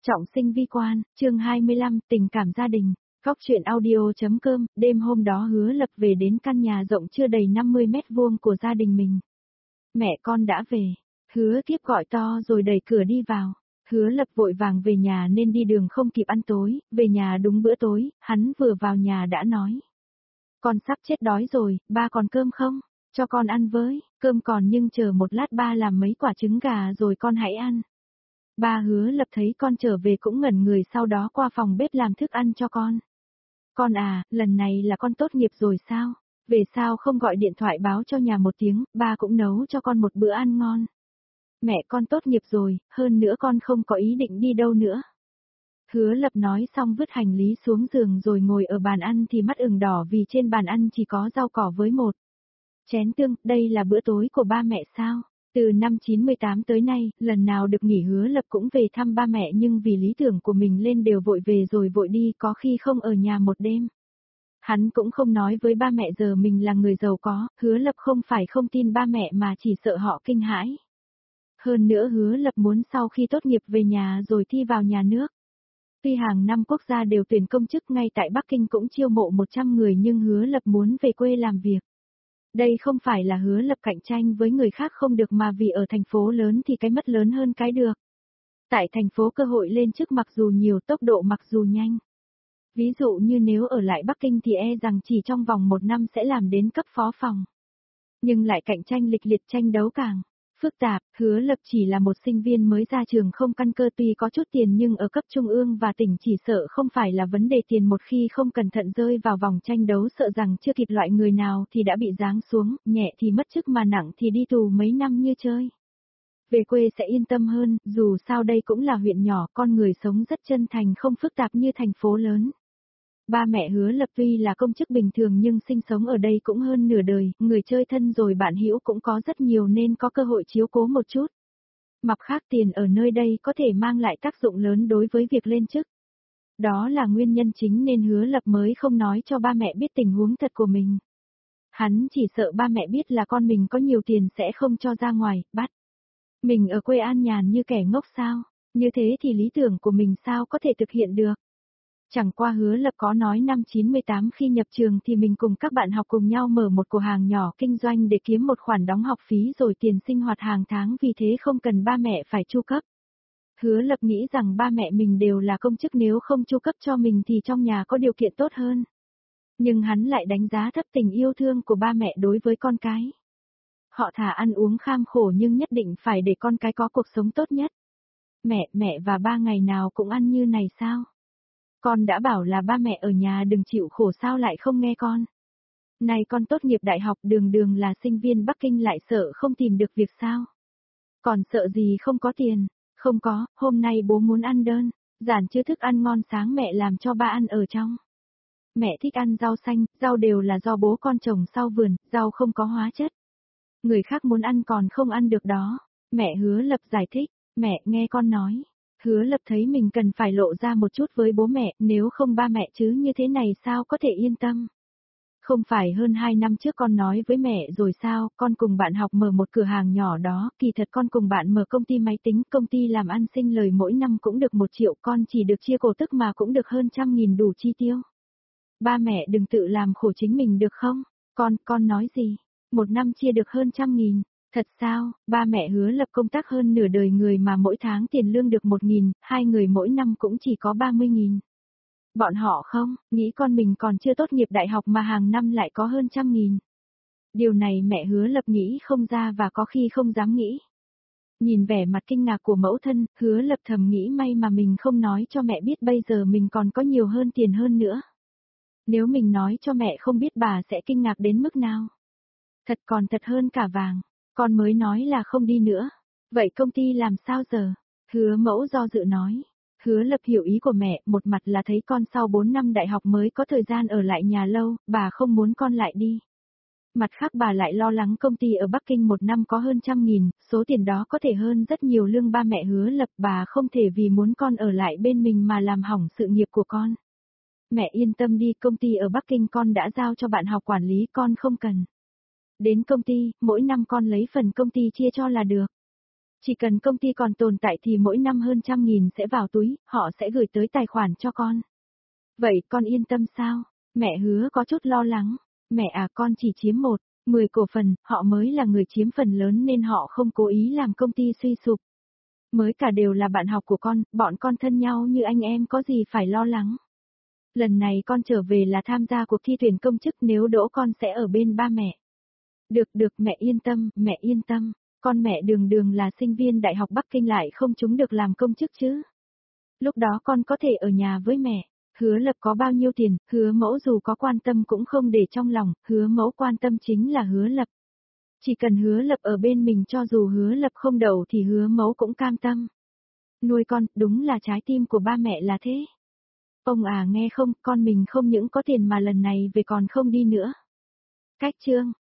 Trọng sinh vi quan, chương 25, tình cảm gia đình. Góc truyện audio.com, đêm hôm đó Hứa Lập về đến căn nhà rộng chưa đầy 50 mét vuông của gia đình mình. Mẹ con đã về. Hứa Kiếp gọi to rồi đẩy cửa đi vào. Hứa Lập vội vàng về nhà nên đi đường không kịp ăn tối, về nhà đúng bữa tối, hắn vừa vào nhà đã nói. Con sắp chết đói rồi, ba còn cơm không? Cho con ăn với, cơm còn nhưng chờ một lát ba làm mấy quả trứng gà rồi con hãy ăn. Ba Hứa Lập thấy con trở về cũng ngẩn người, sau đó qua phòng bếp làm thức ăn cho con. Con à, lần này là con tốt nghiệp rồi sao? Về sao không gọi điện thoại báo cho nhà một tiếng, ba cũng nấu cho con một bữa ăn ngon. Mẹ con tốt nghiệp rồi, hơn nữa con không có ý định đi đâu nữa. Hứa Lập nói xong vứt hành lý xuống giường rồi ngồi ở bàn ăn thì mắt ửng đỏ vì trên bàn ăn chỉ có rau cỏ với một chén tương. Đây là bữa tối của ba mẹ sao? Từ năm 98 tới nay, lần nào được nghỉ Hứa Lập cũng về thăm ba mẹ, nhưng vì lý tưởng của mình lên đều vội về rồi vội đi, có khi không ở nhà một đêm. Hắn cũng không nói với ba mẹ giờ mình là người giàu có, Hứa Lập không phải không tin ba mẹ mà chỉ sợ họ kinh hãi. Hơn nữa Hứa Lập muốn sau khi tốt nghiệp về nhà rồi thi vào nhà nước. Tuy hàng năm quốc gia đều tuyển công chức, ngay tại Bắc Kinh cũng chiêu mộ 100 người, nhưng Hứa Lập muốn về quê làm việc. Đây không phải là Hứa Lập cạnh tranh với người khác không được, mà vì ở thành phố lớn thì cái mất lớn hơn cái được. Tại thành phố cơ hội lên chức mặc dù nhiều, tốc độ mặc dù nhanh. Ví dụ như nếu ở lại Bắc Kinh thì e rằng chỉ trong vòng 1 năm sẽ làm đến cấp phó phòng. Nhưng lại cạnh tranh lịch liệt, tranh đấu càng phức tạp. Hứa Lập chỉ là một sinh viên mới ra trường không căn cơ, tuy có chút tiền nhưng ở cấp trung ương và tỉnh chỉ sợ không phải là vấn đề tiền, một khi không cẩn thận rơi vào vòng tranh đấu sợ rằng chưa kịp loại người nào thì đã bị giáng xuống, nhẹ thì mất chức mà nặng thì đi tù mấy năm như chơi. Về quê sẽ yên tâm hơn, dù sao đây cũng là huyện nhỏ, con người sống rất chân thành, không phức tạp như thành phố lớn. Ba mẹ Hứa Lập tuy là công chức bình thường nhưng sinh sống ở đây cũng hơn nửa đời, người chơi thân rồi bạn hữu cũng có rất nhiều nên có cơ hội chiếu cố một chút. Mặt khác tiền ở nơi đây có thể mang lại tác dụng lớn đối với việc lên chức. Đó là nguyên nhân chính nên Hứa Lập mới không nói cho ba mẹ biết tình huống thật của mình. Hắn chỉ sợ ba mẹ biết là con mình có nhiều tiền sẽ không cho ra ngoài, bắt mình ở quê an nhàn như kẻ ngốc sao, như thế thì lý tưởng của mình sao có thể thực hiện được. Chẳng qua Hứa Lập có nói năm 98 khi nhập trường thì mình cùng các bạn học cùng nhau mở một cửa hàng nhỏ kinh doanh để kiếm một khoản đóng học phí rồi tiền sinh hoạt hàng tháng, vì thế không cần ba mẹ phải chu cấp. Hứa Lập nghĩ rằng ba mẹ mình đều là công chức, nếu không chu cấp cho mình thì trong nhà có điều kiện tốt hơn. Nhưng hắn lại đánh giá thấp tình yêu thương của ba mẹ đối với con cái. Họ thà ăn uống kham khổ nhưng nhất định phải để con cái có cuộc sống tốt nhất. Mẹ và ba ngày nào cũng ăn như này sao? Con đã bảo là ba mẹ ở nhà đừng chịu khổ, sao lại không nghe con? Này con tốt nghiệp đại học, đường đường là sinh viên Bắc Kinh lại sợ không tìm được việc sao? Còn sợ gì không có tiền? Không có, hôm nay bố muốn ăn đơn giản chứ thức ăn ngon sáng mẹ làm cho ba ăn ở trong. Mẹ thích ăn rau xanh, rau đều là do bố con trồng sau vườn, rau không có hóa chất. Người khác muốn ăn còn không ăn được đó. Mẹ Hứa Lập giải thích. Mẹ nghe con nói. Hứa Lập thấy mình cần phải lộ ra một chút với bố mẹ, nếu không ba mẹ chứ như thế này sao có thể yên tâm. Không phải hơn 2 năm trước con nói với mẹ rồi sao, con cùng bạn học mở một cửa hàng nhỏ đó, kỳ thật con cùng bạn mở công ty máy tính, công ty làm ăn sinh lời mỗi năm cũng được 1 triệu, con chỉ được chia cổ tức mà cũng được hơn 100.000 đủ chi tiêu. Ba mẹ đừng tự làm khổ chính mình được không? Con nói gì? 1 năm chia được hơn 100.000. Thật sao? Ba mẹ Hứa Lập công tác hơn nửa đời người mà mỗi tháng tiền lương được 1.000, hai người mỗi năm cũng chỉ có 30.000. Bọn họ không, nghĩ con mình còn chưa tốt nghiệp đại học mà hàng năm lại có hơn 100.000. Điều này mẹ Hứa Lập nghĩ không ra và có khi không dám nghĩ. Nhìn vẻ mặt kinh ngạc của mẫu thân, Hứa Lập thầm nghĩ may mà mình không nói cho mẹ biết bây giờ mình còn có nhiều hơn tiền hơn nữa. Nếu mình nói cho mẹ không biết bà sẽ kinh ngạc đến mức nào. Thật còn thật hơn cả vàng. Con mới nói là không đi nữa. Vậy công ty làm sao giờ? Hứa mẫu do dự nói. Hứa Lập hiểu ý của mẹ, một mặt là thấy con sau 4 năm đại học mới có thời gian ở lại nhà lâu, bà không muốn con lại đi. Mặt khác bà lại lo lắng công ty ở Bắc Kinh 1 năm có hơn 100.000, số tiền đó có thể hơn rất nhiều lương ba mẹ Hứa Lập, bà không thể vì muốn con ở lại bên mình mà làm hỏng sự nghiệp của con. Mẹ yên tâm đi, công ty ở Bắc Kinh con đã giao cho bạn học quản lý, con không cần đến công ty, mỗi năm con lấy phần công ty chia cho là được. Chỉ cần công ty còn tồn tại thì mỗi năm hơn 100.000 sẽ vào túi, họ sẽ gửi tới tài khoản cho con. Vậy con yên tâm sao? Mẹ Hứa có chút lo lắng. Mẹ à, con chỉ chiếm 10 cổ phần, họ mới là người chiếm phần lớn nên họ không cố ý làm công ty suy sụp. Mới cả đều là bạn học của con, bọn con thân nhau như anh em có gì phải lo lắng. Lần này con trở về là tham gia cuộc thi tuyển công chức, nếu đỗ con sẽ ở bên ba mẹ. Được mẹ yên tâm. Con mẹ đường là sinh viên Đại học Bắc Kinh lại không trúng được làm công chức chứ. Lúc đó con có thể ở nhà với mẹ. Hứa Lập có bao nhiêu tiền, Hứa Mẫu dù có quan tâm cũng không để trong lòng, Hứa Mẫu quan tâm chính là Hứa Lập. Chỉ cần Hứa Lập ở bên mình, cho dù Hứa Lập không đậu thì Hứa Mẫu cũng cam tâm. Nuôi con, đúng là trái tim của ba mẹ là thế. Ông à nghe không, con mình không những có tiền mà lần này về còn không đi nữa. Cách chương